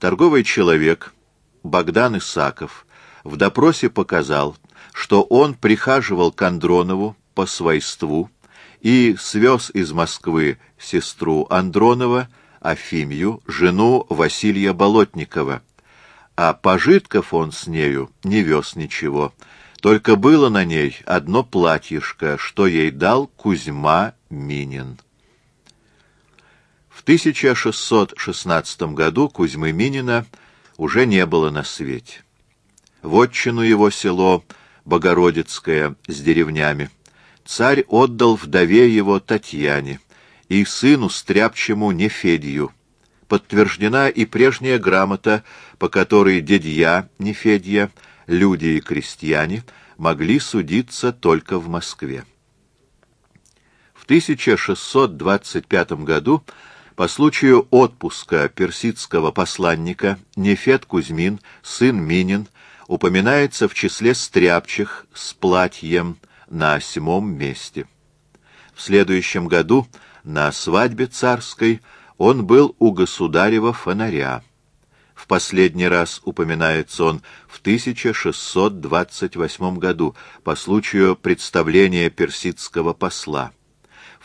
торговый человек Богдан Исаков в допросе показал, что он прихаживал к Андронову по свойству и свез из Москвы сестру Андронова, Афимью, жену Василия Болотникова, а пожитков он с нею не вез ничего, только было на ней одно платьишко, что ей дал Кузьма Минин. В 1616 году Кузьмы Минина уже не было на свете. Вотчину его село Богородицкое с деревнями царь отдал вдове его Татьяне и сыну стряпчему Нефедью. Подтверждена и прежняя грамота, по которой дядья Нефедья, люди и крестьяне могли судиться только в Москве. В 1625 году по случаю отпуска персидского посланника Нефед Кузьмин, сын Минин, упоминается в числе стряпчих с платьем на 7-м месте. В следующем году на свадьбе царской он был у государева фонаря. В последний раз упоминается он в 1628 году по случаю представления персидского посла. В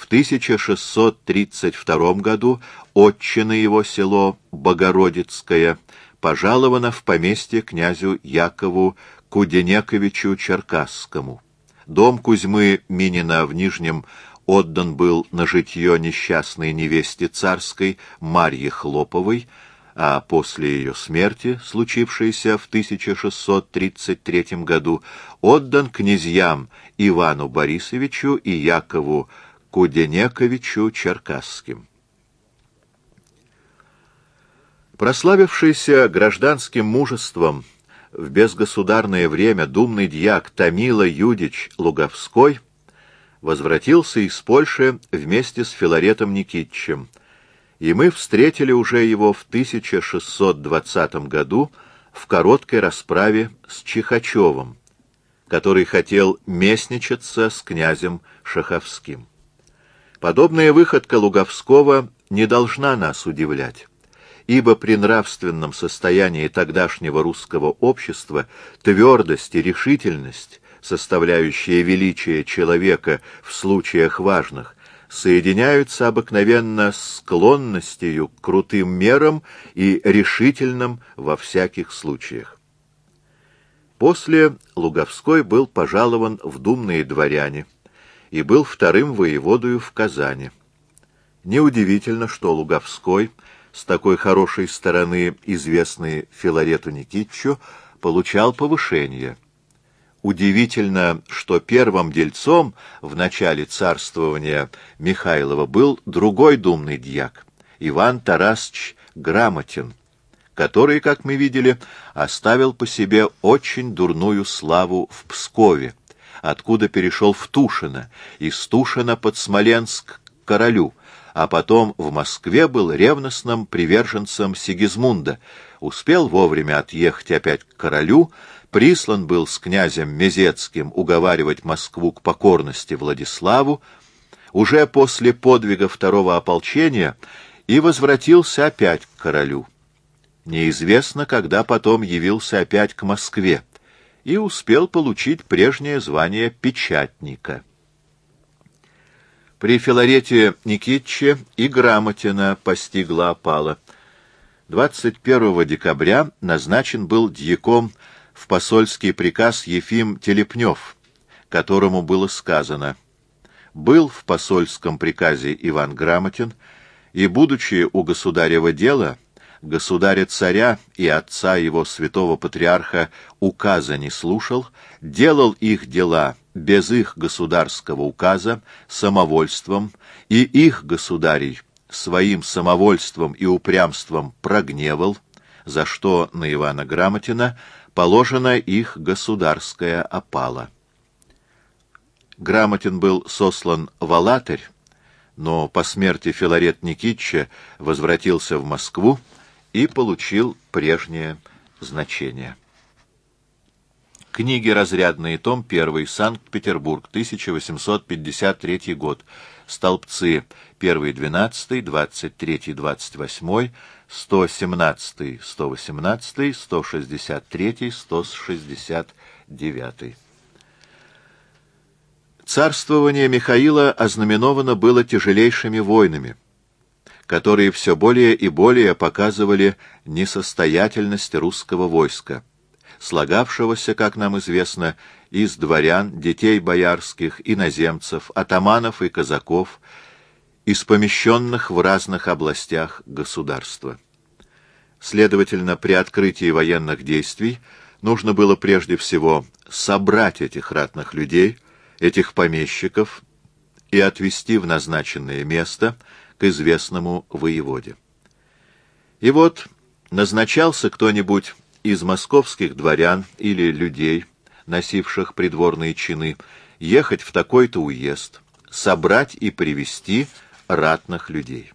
1632 году отчина его село Богородицкое пожаловано в поместье князю Якову Куденековичу Черкасскому. Дом Кузьмы Минина в Нижнем отдан был на житье несчастной невесте царской Марье Хлоповой, а после ее смерти, случившейся в 1633 году, отдан князьям Ивану Борисовичу и Якову Куденековичу Черкасским. Прославившийся гражданским мужеством в безгосударное время думный дьяк Томила Юдич Луговской возвратился из Польши вместе с Филаретом Никитичем, и мы встретили уже его в 1620 году в короткой расправе с Чихачевым, который хотел местничаться с князем Шаховским. Подобная выходка Луговского не должна нас удивлять, ибо при нравственном состоянии тогдашнего русского общества твердость и решительность, составляющие величие человека в случаях важных, соединяются обыкновенно с склонностью к крутым мерам и решительным во всяких случаях. После Луговской был пожалован в думные дворяне и был вторым воеводою в Казани. Неудивительно, что Луговской, с такой хорошей стороны известный Филарету Никитичу, получал повышение. Удивительно, что первым дельцом в начале царствования Михайлова был другой думный дьяк, Иван Тарасович Грамотин, который, как мы видели, оставил по себе очень дурную славу в Пскове, откуда перешел в Тушино, из Тушина под Смоленск к королю, а потом в Москве был ревностным приверженцем Сигизмунда, успел вовремя отъехать опять к королю, прислан был с князем Мезецким уговаривать Москву к покорности Владиславу, уже после подвига второго ополчения и возвратился опять к королю. Неизвестно, когда потом явился опять к Москве и успел получить прежнее звание печатника. При Филарете Никитиче и Грамотина постигла опала. 21 декабря назначен был дьяком в посольский приказ Ефим Телепнев, которому было сказано: «Был в посольском приказе Иван Грамотин, и, будучи у государева дела, государя-царя и отца его святого патриарха указа не слушал, делал их дела без их государского указа, самовольством, и их государей своим самовольством и упрямством прогневал, за что на Ивана Грамотина положена их государская опала». Грамотин был сослан в Алатырь, но по смерти Филарета Никитича возвратился в Москву и получил прежнее значение. Книги разрядные, том 1, Санкт-Петербург, 1853 год, столбцы 1, 12, 23, 28, 117, 118, 163, 169. Царствование Михаила ознаменовано было тяжелейшими войнами, которые все более и более показывали несостоятельность русского войска, слагавшегося, как нам известно, из дворян, детей боярских, иноземцев, атаманов и казаков, из помещенных в разных областях государства. Следовательно, при открытии военных действий нужно было прежде всего собрать этих ратных людей, этих помещиков, и отвезти в назначенное место к известному воеводе. И вот назначался кто-нибудь из московских дворян или людей, носивших придворные чины, ехать в такой-то уезд, собрать и привести ратных людей.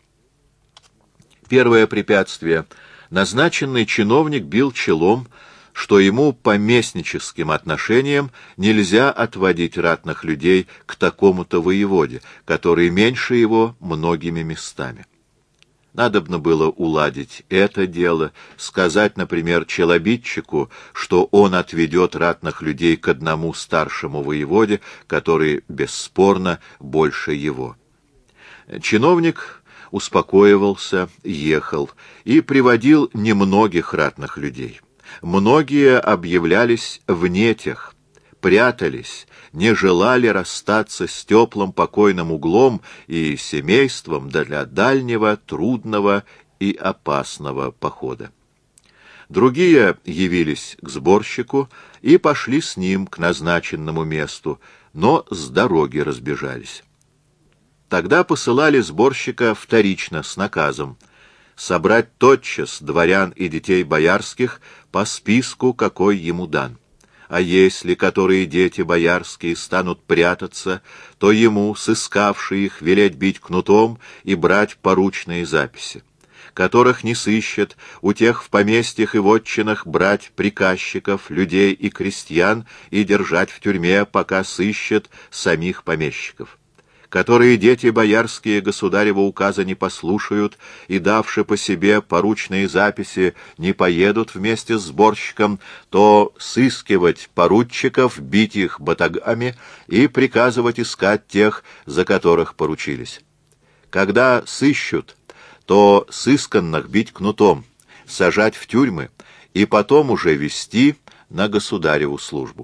Первое препятствие. Назначенный чиновник бил челом, что ему по местническим отношениям нельзя отводить ратных людей к такому-то воеводе, который меньше его многими местами. Надобно было уладить это дело, сказать, например, челобитчику, что он отведет ратных людей к одному старшему воеводе, который, бесспорно, больше его. Чиновник успокоивался, ехал и приводил немногих ратных людей. Многие объявлялись вне тех, прятались, не желали расстаться с теплым покойным углом и семейством для дальнего, трудного и опасного похода. Другие явились к сборщику и пошли с ним к назначенному месту, но с дороги разбежались. Тогда посылали сборщика вторично с наказом собрать тотчас дворян и детей боярских по списку, какой ему дан. А если которые дети боярские станут прятаться, то ему, сыскавший их, велеть бить кнутом и брать поручные записи. Которых не сыщет, у тех в поместьях и вотчинах брать приказчиков, людей и крестьян и держать в тюрьме, пока сыщет самих помещиков. Которые дети боярские государева указа не послушают и, давши по себе поручные записи, не поедут вместе с сборщиком, то сыскивать поручиков, бить их батагами и приказывать искать тех, за которых поручились. Когда сыщут, то сысканных бить кнутом, сажать в тюрьмы и потом уже вести на государеву службу.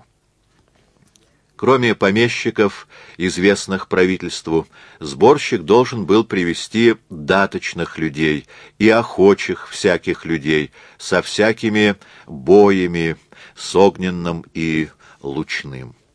Кроме помещиков, известных правительству, сборщик должен был привести даточных людей и охочих всяких людей со всякими боями с огненным и лучным.